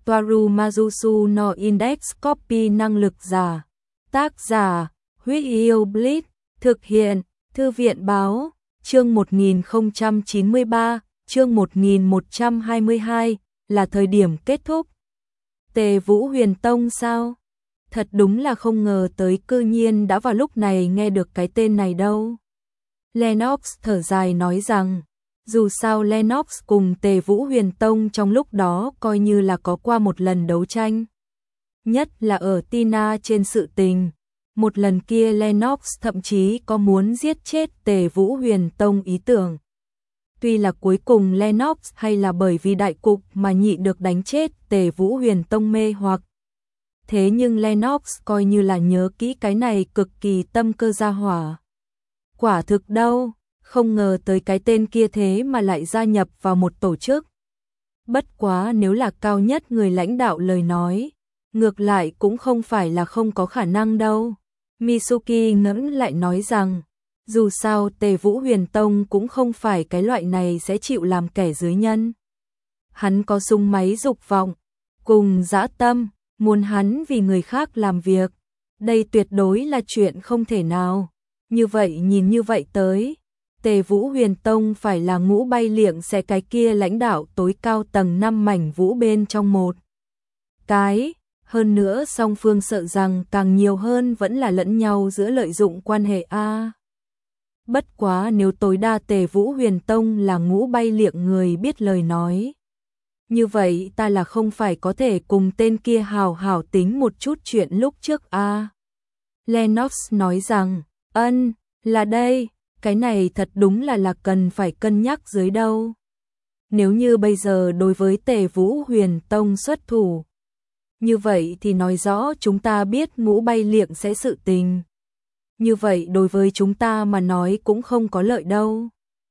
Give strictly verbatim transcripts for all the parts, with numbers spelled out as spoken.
Toaru Majusu no Index Copy năng lực giả. Tác giả, Huyết Yêu Blitz, thực hiện, Thư viện báo, chương một nghìn không trăm chín mươi ba, chương một nghìn một trăm hai mươi hai, là thời điểm kết thúc. Tề Vũ Huyền Tông sao? Thật đúng là không ngờ tới cư nhiên đã vào lúc này nghe được cái tên này đâu. Lennox thở dài nói rằng, dù sao Lennox cùng Tề Vũ Huyền Tông trong lúc đó coi như là có qua một lần đấu tranh. Nhất là ở Tina trên sự tình. Một lần kia Lennox thậm chí có muốn giết chết Tề Vũ Huyền Tông ý tưởng. Tuy là cuối cùng Lennox hay là bởi vì đại cục mà nhịn được đánh chết Tề Vũ Huyền Tông mê hoặc. Thế nhưng Lennox coi như là nhớ kỹ cái này cực kỳ tâm cơ gia hỏa. Quả thực đâu, không ngờ tới cái tên kia thế mà lại gia nhập vào một tổ chức. Bất quá nếu là cao nhất người lãnh đạo lời nói, ngược lại cũng không phải là không có khả năng đâu. Mitsuki ngẫm lại nói rằng, dù sao Tề Vũ Huyền Tông cũng không phải cái loại này sẽ chịu làm kẻ dưới nhân. Hắn có súng máy dục vọng, cùng dã tâm, muốn hắn vì người khác làm việc. Đây tuyệt đối là chuyện không thể nào. Như vậy nhìn như vậy tới, Tề Vũ Huyền Tông phải là ngũ bay liệng sẽ cái kia lãnh đạo tối cao tầng năm mảnh vũ bên trong một cái. Hơn nữa song phương sợ rằng càng nhiều hơn vẫn là lẫn nhau giữa lợi dụng quan hệ A. Bất quá nếu tối đa Tề Vũ Huyền Tông là ngũ bay liệng người biết lời nói. Như vậy ta là không phải có thể cùng tên kia hào hào tính một chút chuyện lúc trước A. Lennox nói rằng, ân, là đây, cái này thật đúng là là cần phải cân nhắc dưới đâu. Nếu như bây giờ đối với Tề Vũ Huyền Tông xuất thủ, như vậy thì nói rõ chúng ta biết ngũ bay liệng sẽ sự tình. Như vậy đối với chúng ta mà nói cũng không có lợi đâu.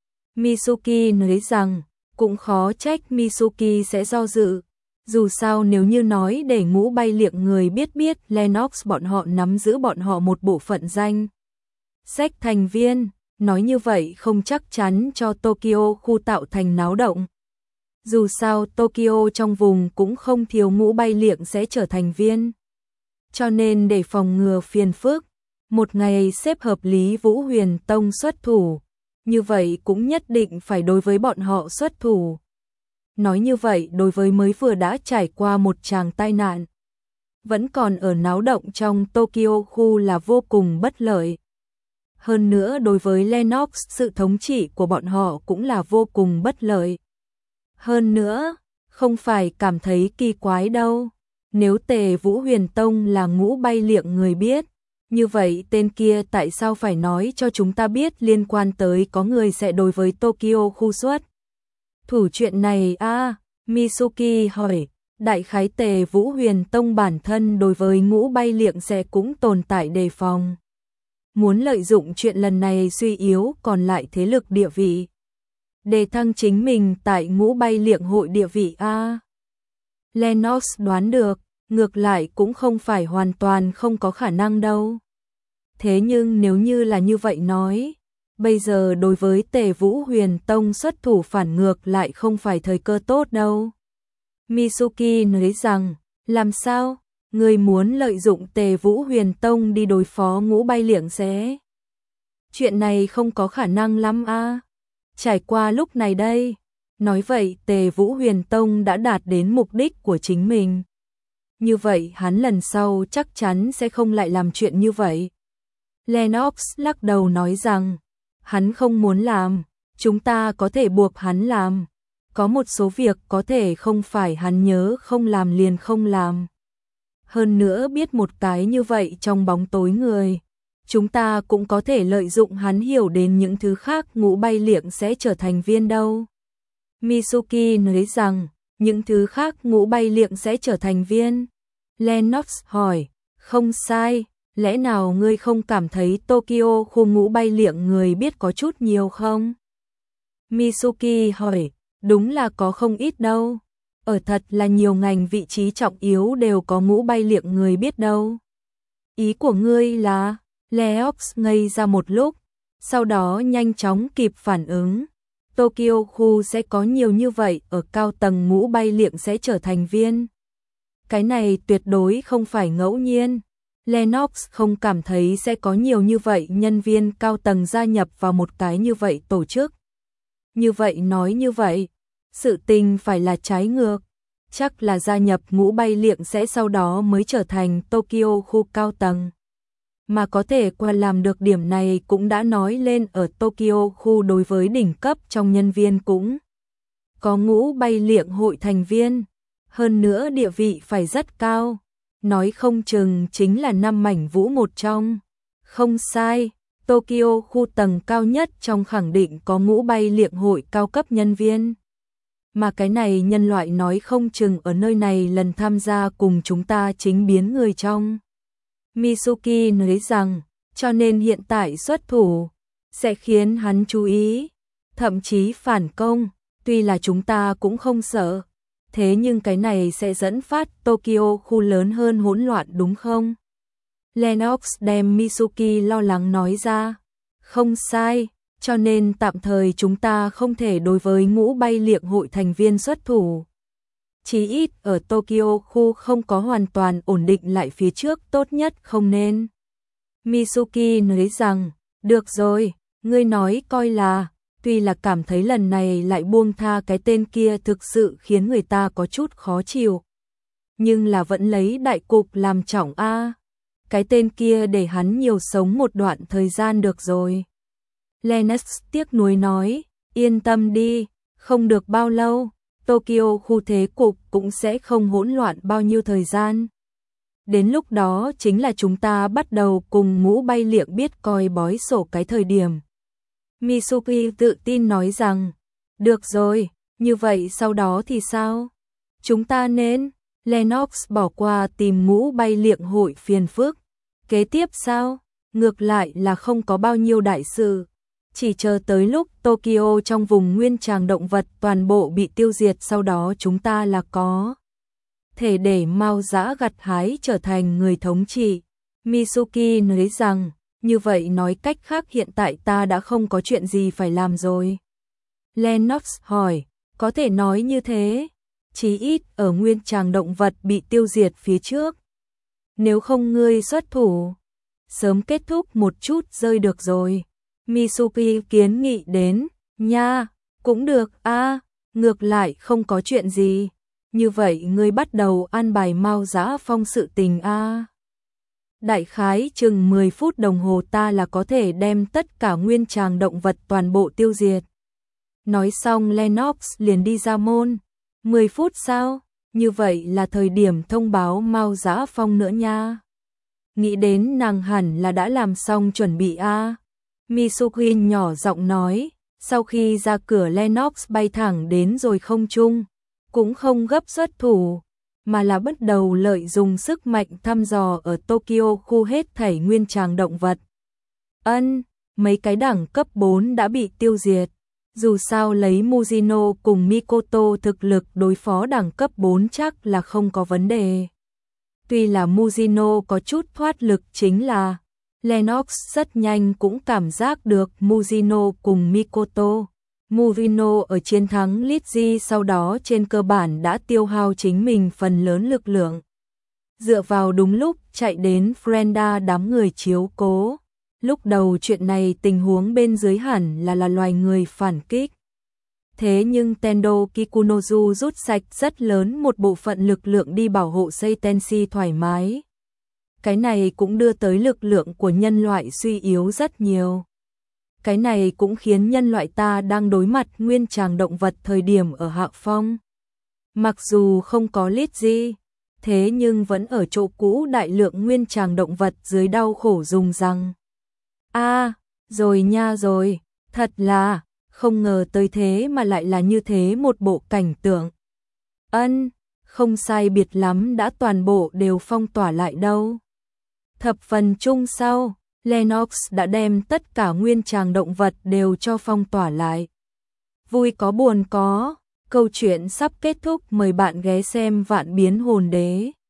Mitsuki nói rằng, cũng khó trách Mitsuki sẽ do dự. Dù sao nếu như nói để ngũ bay liệng người biết biết Lennox bọn họ nắm giữ bọn họ một bộ phận danh sách thành viên, nói như vậy không chắc chắn cho Tokyo khu tạo thành náo động. Dù sao Tokyo trong vùng cũng không thiếu ngũ bay liệng sẽ trở thành viên. Cho nên để phòng ngừa phiền phức, một ngày xếp hợp lý Vũ Huyền Tông xuất thủ, như vậy cũng nhất định phải đối với bọn họ xuất thủ. Nói như vậy đối với mới vừa đã trải qua một tràng tai nạn, vẫn còn ở náo động trong Tokyo khu là vô cùng bất lợi. Hơn nữa đối với Lennox sự thống trị của bọn họ cũng là vô cùng bất lợi. Hơn nữa, không phải cảm thấy kỳ quái đâu. Nếu Tề Vũ Huyền Tông là ngũ bay liệng người biết, như vậy tên kia tại sao phải nói cho chúng ta biết liên quan tới có người sẽ đối với Tokyo khu xuất thủ chuyện này a à, Mitsuki hỏi, đại khái Tề Vũ Huyền Tông bản thân đối với ngũ bay liệng sẽ cũng tồn tại đề phòng. Muốn lợi dụng chuyện lần này suy yếu còn lại thế lực địa vị. Để thăng chính mình tại ngũ bay liệng hội địa vị A. Lennox đoán được, ngược lại cũng không phải hoàn toàn không có khả năng đâu. Thế nhưng nếu như là như vậy nói, bây giờ đối với Tề Vũ Huyền Tông xuất thủ phản ngược lại không phải thời cơ tốt đâu. Mitsuki nói rằng, làm sao? Người muốn lợi dụng Tề Vũ Huyền Tông đi đối phó ngũ bay liệng sẽ? Chuyện này không có khả năng lắm a. À. Trải qua lúc này đây, nói vậy Tề Vũ Huyền Tông đã đạt đến mục đích của chính mình. Như vậy hắn lần sau chắc chắn sẽ không lại làm chuyện như vậy. Lennox lắc đầu nói rằng, hắn không muốn làm, chúng ta có thể buộc hắn làm. Có một số việc có thể không phải hắn nhớ không làm liền không làm. Hơn nữa biết một cái như vậy trong bóng tối người, chúng ta cũng có thể lợi dụng hắn hiểu đến những thứ khác ngũ bay liệng sẽ trở thành viên đâu. Mitsuki nói rằng, những thứ khác ngũ bay liệng sẽ trở thành viên. Lennox hỏi, không sai, lẽ nào ngươi không cảm thấy Tokyo khu ngũ bay liệng người biết có chút nhiều không? Mitsuki hỏi, đúng là có không ít đâu. Ở thật là nhiều ngành vị trí trọng yếu đều có ngũ bay liệng người biết đâu. Ý của ngươi là? Lennox ngây ra một lúc, sau đó nhanh chóng kịp phản ứng. Tokyo khu sẽ có nhiều như vậy, ở cao tầng ngũ bay liệng sẽ trở thành viên. Cái này tuyệt đối không phải ngẫu nhiên. Lennox không cảm thấy sẽ có nhiều như vậy nhân viên cao tầng gia nhập vào một cái như vậy tổ chức. Như vậy nói như vậy, sự tình phải là trái ngược. Chắc là gia nhập ngũ bay liệng sẽ sau đó mới trở thành Tokyo khu cao tầng. Mà có thể qua làm được điểm này cũng đã nói lên ở Tokyo khu đối với đỉnh cấp trong nhân viên cũng có ngũ bay liệng hội thành viên. Hơn nữa địa vị phải rất cao. Nói không chừng chính là năm mảnh vũ một trong. Không sai, Tokyo khu tầng cao nhất trong khẳng định có ngũ bay liệng hội cao cấp nhân viên. Mà cái này nhân loại nói không chừng ở nơi này lần tham gia cùng chúng ta chính biến người trong. Mitsuki nói rằng, cho nên hiện tại xuất thủ, sẽ khiến hắn chú ý, thậm chí phản công, tuy là chúng ta cũng không sợ. Thế nhưng cái này sẽ dẫn phát Tokyo khu lớn hơn hỗn loạn đúng không? Lennox đem Mitsuki lo lắng nói ra. Không sai, cho nên tạm thời chúng ta không thể đối với ngũ bay liệng hội thành viên xuất thủ. Chí ít ở Tokyo khu không có hoàn toàn ổn định lại phía trước tốt nhất không nên. Mitsuki nói rằng, được rồi, ngươi nói coi là, tuy là cảm thấy lần này lại buông tha cái tên kia thực sự khiến người ta có chút khó chịu. Nhưng là vẫn lấy đại cục làm trọng a. Cái tên kia để hắn nhiều sống một đoạn thời gian được rồi. Lennox tiếc nuối nói, yên tâm đi, không được bao lâu, Tokyo khu thế cục cũng sẽ không hỗn loạn bao nhiêu thời gian. Đến lúc đó chính là chúng ta bắt đầu cùng ngũ bay liệng biết coi bói sổ cái thời điểm. Mitsuki tự tin nói rằng, được rồi, như vậy sau đó thì sao? Chúng ta nên, Lennox bỏ qua tìm ngũ bay liệng hội phiền phức. Kế tiếp sao? Ngược lại là không có bao nhiêu đại sự. Chỉ chờ tới lúc Tokyo trong vùng nguyên tràng động vật toàn bộ bị tiêu diệt sau đó chúng ta là có thể để Mao Dã gặt hái trở thành người thống trị. Mitsuki nói rằng, như vậy nói cách khác hiện tại ta đã không có chuyện gì phải làm rồi. Lennox hỏi, có thể nói như thế, chí ít ở nguyên tràng động vật bị tiêu diệt phía trước. Nếu không ngươi xuất thủ, sớm kết thúc một chút rơi được rồi. Mitsuki kiến nghị đến, nha, cũng được a, ngược lại không có chuyện gì. Như vậy ngươi bắt đầu an bài Mao Dã Phong sự tình a. Đại khái chừng mười phút đồng hồ ta là có thể đem tất cả nguyên tràng động vật toàn bộ tiêu diệt. Nói xong Lennox liền đi ra môn. mười phút sao? Như vậy là thời điểm thông báo Mao Dã Phong nữa nha. Nghĩ đến nàng hẳn là đã làm xong chuẩn bị a. Mitsuki nhỏ giọng nói, sau khi ra cửa Lennox bay thẳng đến rồi không trung, cũng không gấp xuất thủ, mà là bắt đầu lợi dụng sức mạnh thăm dò ở Tokyo khu hết thảy nguyên tràng động vật. Ân, mấy cái đẳng cấp bốn đã bị tiêu diệt. Dù sao lấy Mujino cùng Mikoto thực lực đối phó đẳng cấp bốn chắc là không có vấn đề. Tuy là Mujino có chút thoát lực chính là Lennox rất nhanh cũng cảm giác được Mujino cùng Mikoto. Mujino ở chiến thắng Lizzie sau đó trên cơ bản đã tiêu hao chính mình phần lớn lực lượng. Dựa vào đúng lúc chạy đến Frenda đám người chiếu cố. Lúc đầu chuyện này tình huống bên dưới hẳn là là loài người phản kích. Thế nhưng Tendo Kikunozu rút sạch rất lớn một bộ phận lực lượng đi bảo hộ Seitenshi thoải mái. Cái này cũng đưa tới lực lượng của nhân loại suy yếu rất nhiều. Cái này cũng khiến nhân loại ta đang đối mặt nguyên tràng động vật thời điểm ở hạ phong. Mặc dù không có Lizzie, thế nhưng vẫn ở chỗ cũ đại lượng nguyên tràng động vật dưới đau khổ dùng rằng. A, à, rồi nha rồi, thật là, không ngờ tới thế mà lại là như thế một bộ cảnh tượng. Ân, không sai biệt lắm đã toàn bộ đều phong tỏa lại đâu. Thập phần chung sau, Lennox đã đem tất cả nguyên tràng động vật đều cho phong tỏa lại. Vui có buồn có, câu chuyện sắp kết thúc, mời bạn ghé xem Vạn Biến Hồn Đế.